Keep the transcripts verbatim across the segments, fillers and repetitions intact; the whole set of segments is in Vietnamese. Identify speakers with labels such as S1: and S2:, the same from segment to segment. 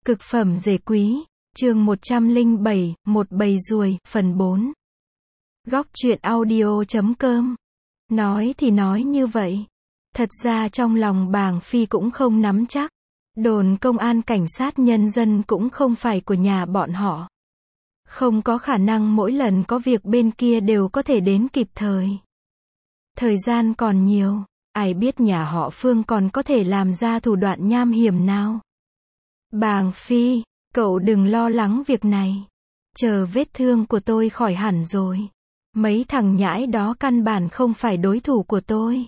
S1: Cực phẩm rể quý, chương một trăm lẻ bảy, một bầy ruồi, phần bốn. Góc truyện audio chấm com. Nói thì nói như vậy. Thật ra trong lòng bàng Phi cũng không nắm chắc. Đồn công an cảnh sát nhân dân cũng không phải của nhà bọn họ. Không có khả năng mỗi lần có việc bên kia đều có thể đến kịp thời. Thời gian còn nhiều, ai biết nhà họ Phương còn có thể làm ra thủ đoạn nham hiểm nào. Bàng Phi, cậu đừng lo lắng việc này. Chờ vết thương của tôi khỏi hẳn rồi. Mấy thằng nhãi đó căn bản không phải đối thủ của tôi.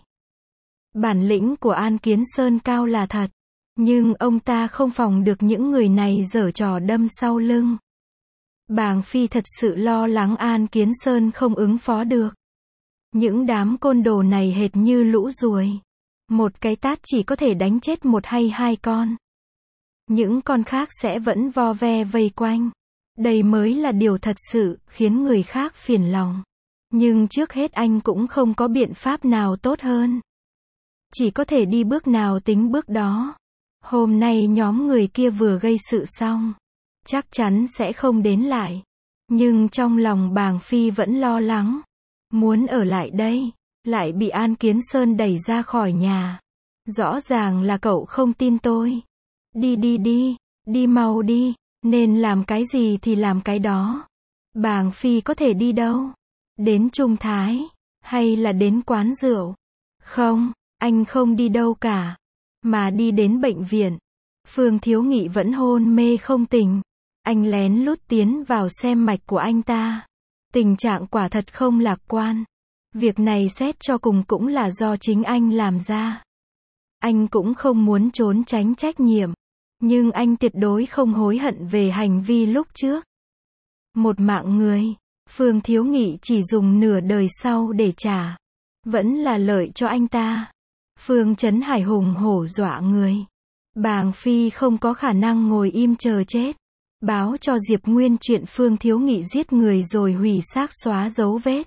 S1: Bản lĩnh của An Kiến Sơn cao là thật. Nhưng ông ta không phòng được những người này giở trò đâm sau lưng. Bàng Phi thật sự lo lắng An Kiến Sơn không ứng phó được. Những đám côn đồ này hệt như lũ ruồi. Một cái tát chỉ có thể đánh chết một hay hai con. Những con khác sẽ vẫn vo ve vây quanh. Đây mới là điều thật sự khiến người khác phiền lòng. Nhưng trước hết anh cũng không có biện pháp nào tốt hơn. Chỉ có thể đi bước nào tính bước đó. Hôm nay nhóm người kia vừa gây sự xong. Chắc chắn sẽ không đến lại. Nhưng trong lòng bàng Phi vẫn lo lắng. Muốn ở lại đây. Lại bị An Kiến Sơn đẩy ra khỏi nhà. Rõ ràng là cậu không tin tôi. Đi đi đi, đi mau đi, nên làm cái gì thì làm cái đó. Bàng Phi có thể đi đâu? Đến Trung Thái, hay là đến quán rượu? Không, anh không đi đâu cả, mà đi đến bệnh viện. Phương Thiếu Nghị vẫn hôn mê không tỉnh. Anh lén lút tiến vào xem mạch của anh ta. Tình trạng quả thật không lạc quan. Việc này xét cho cùng cũng là do chính anh làm ra. Anh cũng không muốn trốn tránh trách nhiệm. Nhưng anh tuyệt đối không hối hận về hành vi lúc trước. Một mạng người, Phương Thiếu Nghị chỉ dùng nửa đời sau để trả. Vẫn là lợi cho anh ta. Phương Trấn Hải hùng hổ dọa người. Bàng Phi không có khả năng ngồi im chờ chết. Báo cho Diệp Nguyên chuyện Phương Thiếu Nghị giết người rồi hủy xác xóa dấu vết.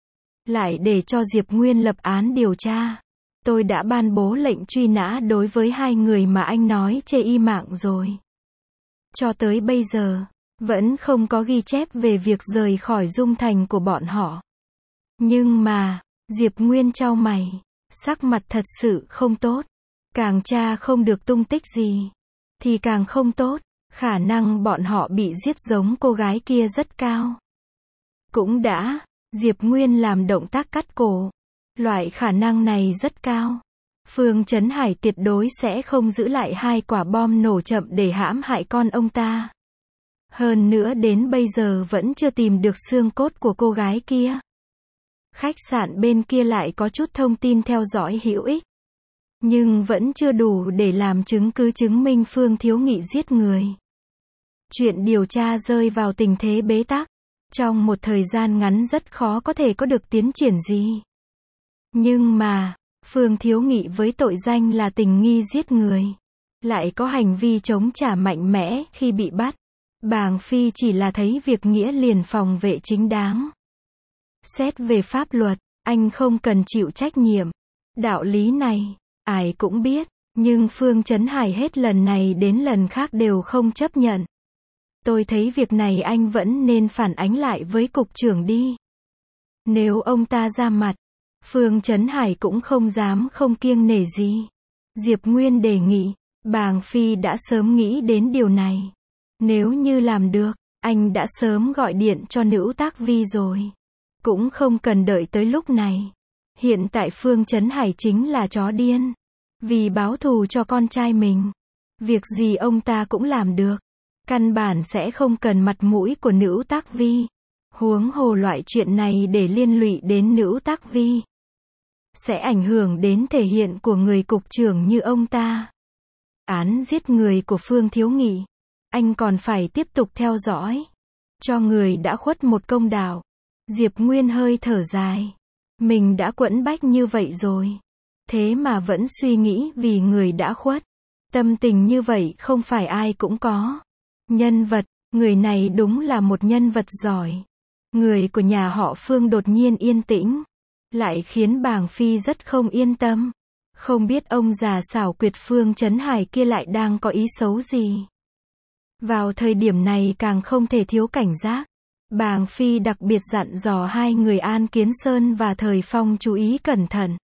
S1: Lại để cho Diệp Nguyên lập án điều tra. Tôi đã ban bố lệnh truy nã đối với hai người mà anh nói chê y mạng rồi. Cho tới bây giờ, vẫn không có ghi chép về việc rời khỏi Dung Thành của bọn họ. Nhưng mà, Diệp Nguyên chau mày, sắc mặt thật sự không tốt. Càng tra không được tung tích gì, thì càng không tốt. Khả năng bọn họ bị giết giống cô gái kia rất cao. Cũng đã, Diệp Nguyên làm động tác cắt cổ. Loại khả năng này rất cao. Phương Trấn Hải tuyệt đối sẽ không giữ lại hai quả bom nổ chậm để hãm hại con ông ta. Hơn nữa đến bây giờ vẫn chưa tìm được xương cốt của cô gái kia. Khách sạn bên kia lại có chút thông tin theo dõi hữu ích. Nhưng vẫn chưa đủ để làm chứng cứ chứng minh Phương Thiếu Nghị giết người. Chuyện điều tra rơi vào tình thế bế tắc. Trong một thời gian ngắn rất khó có thể có được tiến triển gì. Nhưng mà, Phương Thiếu Nghị với tội danh là tình nghi giết người. Lại có hành vi chống trả mạnh mẽ khi bị bắt. Bàng Phi chỉ là thấy việc nghĩa liền phòng vệ chính đáng. Xét về pháp luật, anh không cần chịu trách nhiệm. Đạo lý này, ai cũng biết. Nhưng Phương Trấn Hải hết lần này đến lần khác đều không chấp nhận. Tôi thấy việc này anh vẫn nên phản ánh lại với cục trưởng đi. Nếu ông ta ra mặt, Phương Trấn Hải cũng không dám không kiêng nể gì. Diệp Nguyên đề nghị, bàng Phi đã sớm nghĩ đến điều này. Nếu như làm được, anh đã sớm gọi điện cho nữ tác vi rồi. Cũng không cần đợi tới lúc này. Hiện tại Phương Trấn Hải chính là chó điên. Vì báo thù cho con trai mình. Việc gì ông ta cũng làm được. Căn bản sẽ không cần mặt mũi của nữ tác vi. Huống hồ loại chuyện này để liên lụy đến nữ tác vi. Sẽ ảnh hưởng đến thể hiện của người cục trưởng như ông ta. Án giết người của Phương Thiếu Nghị. Anh còn phải tiếp tục theo dõi. Cho người đã khuất một công đạo. Diệp Nguyên hơi thở dài. Mình đã quẫn bách như vậy rồi. Thế mà vẫn suy nghĩ vì người đã khuất. Tâm tình như vậy không phải ai cũng có. Nhân vật, người này đúng là một nhân vật giỏi. Người của nhà họ Phương đột nhiên yên tĩnh. Lại khiến bàng Phi rất không yên tâm. Không biết ông già xảo quyệt Phương Trấn Hải kia lại đang có ý xấu gì. Vào thời điểm này càng không thể thiếu cảnh giác. Bàng Phi đặc biệt dặn dò hai người An Kiến Sơn và Thời Phong chú ý cẩn thận.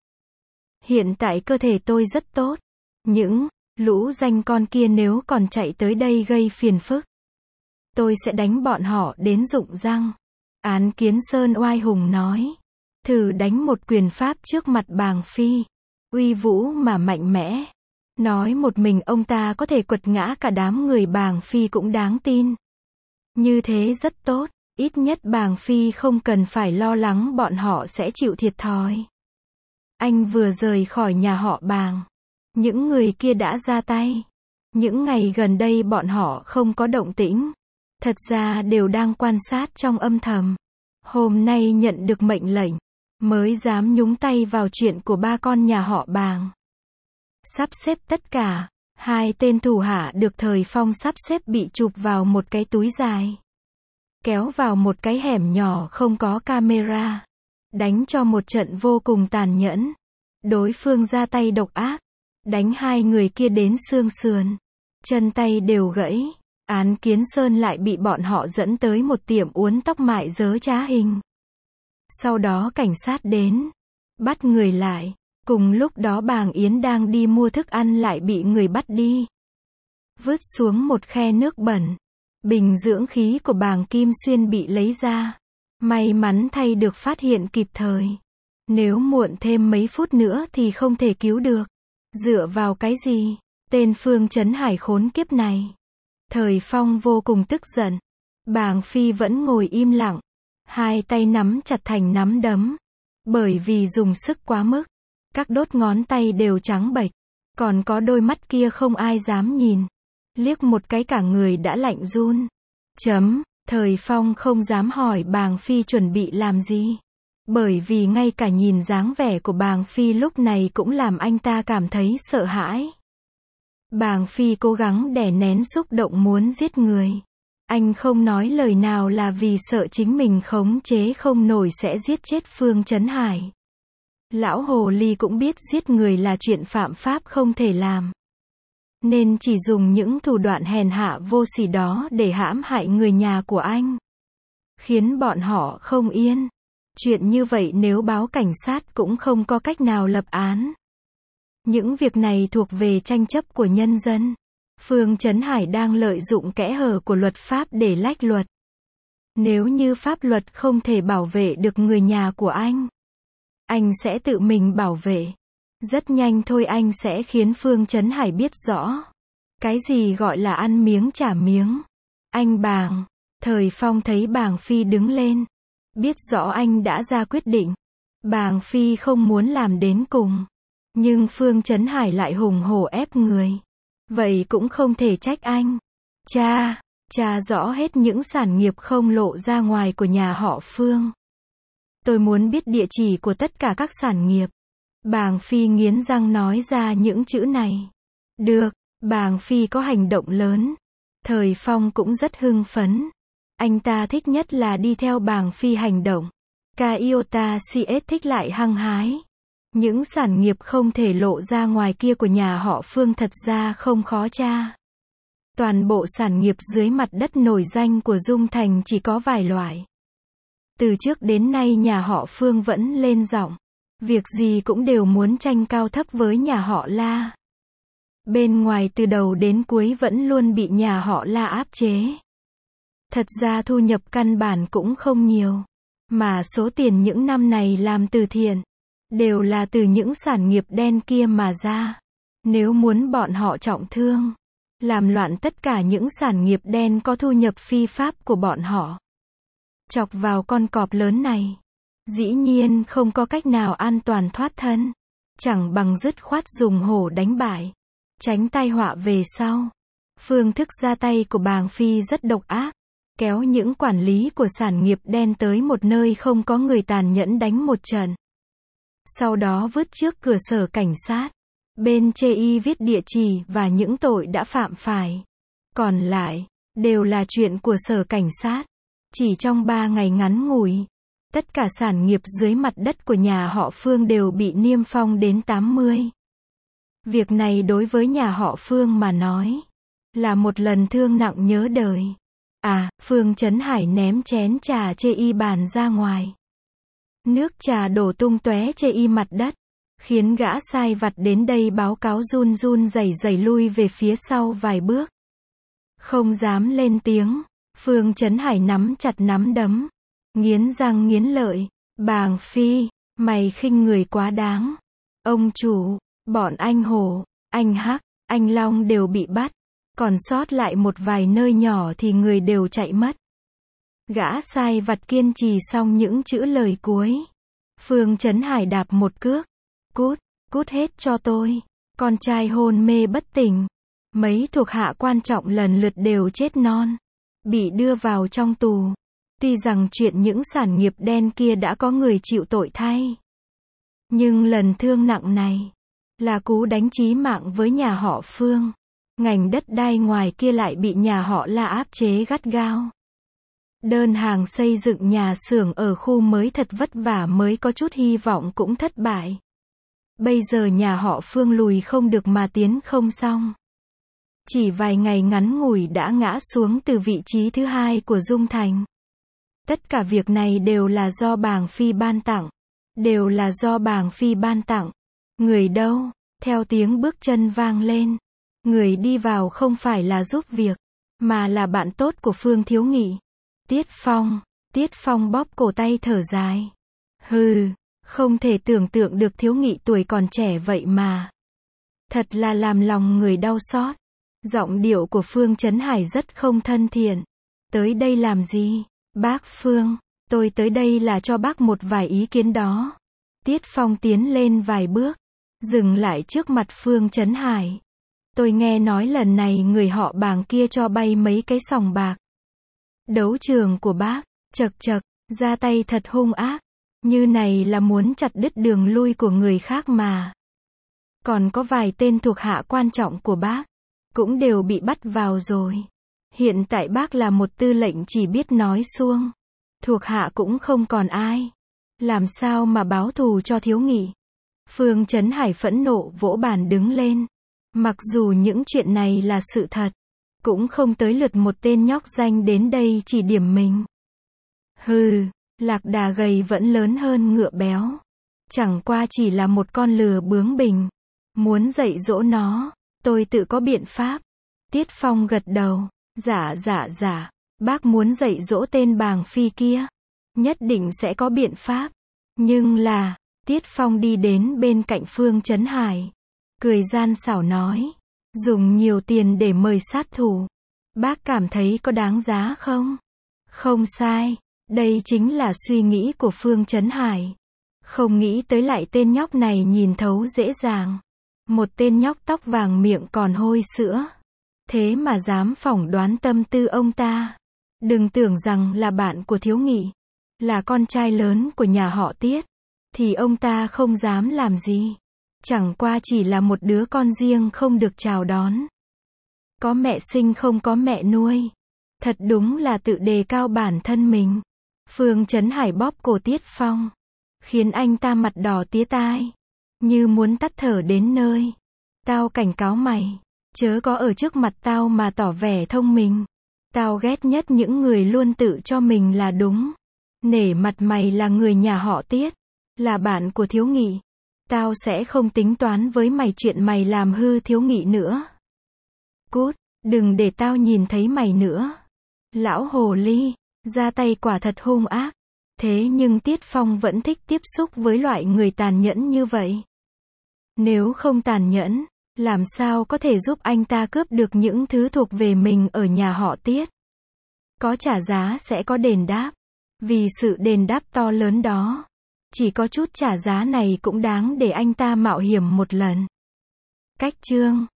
S1: Hiện tại cơ thể tôi rất tốt. Những lũ danh con kia nếu còn chạy tới đây gây phiền phức, tôi sẽ đánh bọn họ đến rụng răng. An Kiến Sơn oai hùng nói. Thử đánh một quyền pháp trước mặt Bàng Phi. Uy vũ mà mạnh mẽ. Nói một mình ông ta có thể quật ngã cả đám người Bàng Phi cũng đáng tin. Như thế rất tốt. Ít nhất Bàng Phi không cần phải lo lắng bọn họ sẽ chịu thiệt thòi. Anh vừa rời khỏi nhà họ Bàng. Những người kia đã ra tay. Những ngày gần đây bọn họ không có động tĩnh. Thật ra đều đang quan sát trong âm thầm. Hôm nay nhận được mệnh lệnh, mới dám nhúng tay vào chuyện của ba con nhà họ Bàng. Sắp xếp tất cả, hai tên thủ hạ được Thời Phong sắp xếp bị chụp vào một cái túi dài. Kéo vào một cái hẻm nhỏ không có camera. Đánh cho một trận vô cùng tàn nhẫn. Đối phương ra tay độc ác. Đánh hai người kia đến xương sườn. Chân tay đều gãy. An Kiến Sơn lại bị bọn họ dẫn tới một tiệm uốn tóc mại dớ trá hình. Sau đó cảnh sát đến. Bắt người lại. Cùng lúc đó Bàng Yến đang đi mua thức ăn lại bị người bắt đi. Vứt xuống một khe nước bẩn. Bình dưỡng khí của Bàng Kim Xuyên bị lấy ra. May mắn thay được phát hiện kịp thời. Nếu muộn thêm mấy phút nữa thì không thể cứu được. Dựa vào cái gì? Tên Phương Chấn Hải khốn kiếp này. Thời Phong vô cùng tức giận. Bàng Phi vẫn ngồi im lặng. Hai tay nắm chặt thành nắm đấm. Bởi vì dùng sức quá mức. Các đốt ngón tay đều trắng bệch. Còn có đôi mắt kia không ai dám nhìn. Liếc một cái cả người đã lạnh run. Chấm. Thời Phong không dám hỏi Bàng Phi chuẩn bị làm gì. Bởi vì ngay cả nhìn dáng vẻ của Bàng Phi lúc này cũng làm anh ta cảm thấy sợ hãi. Bàng Phi cố gắng đè nén xúc động muốn giết người. Anh không nói lời nào là vì sợ chính mình khống chế không nổi sẽ giết chết Phương Chấn Hải. Lão Hồ Ly cũng biết giết người là chuyện phạm pháp không thể làm. Nên chỉ dùng những thủ đoạn hèn hạ vô sỉ đó để hãm hại người nhà của anh. Khiến bọn họ không yên. Chuyện như vậy nếu báo cảnh sát cũng không có cách nào lập án. Những việc này thuộc về tranh chấp của nhân dân. Phương Chấn Hải đang lợi dụng kẽ hở của luật pháp để lách luật. Nếu như pháp luật không thể bảo vệ được người nhà của anh, anh sẽ tự mình bảo vệ. Rất nhanh thôi anh sẽ khiến Phương Chấn Hải biết rõ. Cái gì gọi là ăn miếng trả miếng. Anh Bàng. Thời Phong thấy Bàng Phi đứng lên. Biết rõ anh đã ra quyết định. Bàng Phi không muốn làm đến cùng. Nhưng Phương Chấn Hải lại hùng hổ ép người. Vậy cũng không thể trách anh. Cha, cha rõ hết những sản nghiệp không lộ ra ngoài của nhà họ Phương. Tôi muốn biết địa chỉ của tất cả các sản nghiệp. Bàng Phi nghiến răng nói ra những chữ này. Được, Bàng Phi có hành động lớn. Thời Phong cũng rất hưng phấn. Anh ta thích nhất là đi theo Bàng Phi hành động. Ca Iota xê ét thích lại hăng hái. Những sản nghiệp không thể lộ ra ngoài kia của nhà họ Phương thật ra không khó tra. Toàn bộ sản nghiệp dưới mặt đất nổi danh của Dung Thành chỉ có vài loại. Từ trước đến nay nhà họ Phương vẫn lên giọng. Việc gì cũng đều muốn tranh cao thấp với nhà họ La. Bên ngoài từ đầu đến cuối vẫn luôn bị nhà họ La áp chế. Thật ra thu nhập căn bản cũng không nhiều. Mà số tiền những năm này làm từ thiện, đều là từ những sản nghiệp đen kia mà ra. Nếu muốn bọn họ trọng thương, làm loạn tất cả những sản nghiệp đen có thu nhập phi pháp của bọn họ, chọc vào con cọp lớn này, dĩ nhiên không có cách nào an toàn thoát thân. Chẳng bằng dứt khoát dùng hổ đánh bại, tránh tai họa về sau. Phương thức ra tay của Bàng Phi rất độc ác. Kéo những quản lý của sản nghiệp đen tới một nơi không có người tàn nhẫn đánh một trận. Sau đó vứt trước cửa sở cảnh sát. Bên chê y viết địa chỉ và những tội đã phạm phải. Còn lại, đều là chuyện của sở cảnh sát. Chỉ trong ba ngày ngắn ngủi, tất cả sản nghiệp dưới mặt đất của nhà họ Phương đều bị niêm phong đến tám mươi. Việc này đối với nhà họ Phương mà nói, Là một lần thương nặng nhớ đời. À, Phương Chấn Hải ném chén trà chê y bàn ra ngoài. Nước trà đổ tung tóe chê y mặt đất, khiến gã sai vặt đến đây báo cáo run run rẩy rẩy lui về phía sau vài bước. Không dám lên tiếng, Phương Chấn Hải nắm chặt nắm đấm, nghiến răng nghiến lợi, Bàng Phi, mày khinh người quá đáng. Ông chủ, bọn anh Hổ, anh Hắc, anh Long đều bị bắt, còn sót lại một vài nơi nhỏ thì người đều chạy mất. Gã sai vặt kiên trì xong những chữ lời cuối. Phương Chấn Hải đạp một cước, cút, cút hết cho tôi. Con trai hôn mê bất tỉnh. Mấy thuộc hạ quan trọng lần lượt đều chết non, bị đưa vào trong tù. Tuy rằng chuyện những sản nghiệp đen kia đã có người chịu tội thay, nhưng lần thương nặng này là cú đánh chí mạng với nhà họ Phương. Ngành đất đai ngoài kia lại bị nhà họ La áp chế gắt gao. Đơn hàng xây dựng nhà xưởng ở khu mới thật vất vả mới có chút hy vọng cũng thất bại. Bây giờ nhà họ Phương lùi không được mà tiến không xong. Chỉ vài ngày ngắn ngủi đã ngã xuống từ vị trí thứ hai của Dung Thành. Tất cả việc này đều là do Bàng Phi ban tặng. Đều là do Bàng Phi ban tặng. Người đâu? Theo tiếng bước chân vang lên. Người đi vào không phải là giúp việc, mà là bạn tốt của Phương Thiếu Nghị. Tiết Phong. Tiết Phong bóp cổ tay thở dài. Hừ, không thể tưởng tượng được Thiếu Nghị tuổi còn trẻ vậy mà. Thật là làm lòng người đau xót. Giọng điệu của Phương Chấn Hải rất không thân thiện. Tới đây làm gì? Bác Phương, tôi tới đây là cho bác một vài ý kiến đó. Tiết Phong tiến lên vài bước, dừng lại trước mặt Phương Chấn Hải. Tôi nghe nói lần này người họ Bàng kia cho bay mấy cái sòng bạc. Đấu trường của bác, chật chật, ra tay thật hung ác. Như này là muốn chặt đứt đường lui của người khác mà. Còn có vài tên thuộc hạ quan trọng của bác, cũng đều bị bắt vào rồi. Hiện tại bác là một tư lệnh chỉ biết nói suông. Thuộc hạ cũng không còn ai. Làm sao mà báo thù cho Thiếu Nghị? Phương Chấn Hải phẫn nộ vỗ bàn đứng lên. Mặc dù những chuyện này là sự thật, cũng không tới lượt một tên nhóc danh đến đây chỉ điểm mình. Hừ, lạc đà gầy vẫn lớn hơn ngựa béo. Chẳng qua chỉ là một con lừa bướng bỉnh. Muốn dạy dỗ nó, tôi tự có biện pháp. Tiết Phong gật đầu. Dạ dạ dạ, bác muốn dạy dỗ tên Bàng Phi kia, nhất định sẽ có biện pháp. Nhưng là, Tiết Phong đi đến bên cạnh Phương Chấn Hải, cười gian xảo nói, dùng nhiều tiền để mời sát thủ, bác cảm thấy có đáng giá không? Không sai, đây chính là suy nghĩ của Phương Chấn Hải. Không nghĩ tới lại tên nhóc này nhìn thấu dễ dàng. Một tên nhóc tóc vàng miệng còn hôi sữa. Thế mà dám phỏng đoán tâm tư ông ta. Đừng tưởng rằng là bạn của Thiếu Nghị, là con trai lớn của nhà họ Tiết, thì ông ta không dám làm gì. Chẳng qua chỉ là một đứa con riêng không được chào đón. Có mẹ sinh không có mẹ nuôi. Thật đúng là tự đề cao bản thân mình. Phương Chấn Hải bóp cổ Tiết Phong, khiến anh ta mặt đỏ tía tai, như muốn tắt thở đến nơi. Tao cảnh cáo mày, chớ có ở trước mặt tao mà tỏ vẻ thông minh. Tao ghét nhất những người luôn tự cho mình là đúng. Nể mặt mày là người nhà họ Tiết, là bạn của Thiếu Nghị. Tao sẽ không tính toán với mày chuyện mày làm hư Thiếu Nghị nữa. Cút, đừng để tao nhìn thấy mày nữa. Lão hồ ly, ra tay quả thật hung ác. Thế nhưng Tiết Phong vẫn thích tiếp xúc với loại người tàn nhẫn như vậy. Nếu không tàn nhẫn, làm sao có thể giúp anh ta cướp được những thứ thuộc về mình ở nhà họ Tiết? Có trả giá sẽ có đền đáp. Vì sự đền đáp to lớn đó, chỉ có chút trả giá này cũng đáng để anh ta mạo hiểm một lần. Cách chương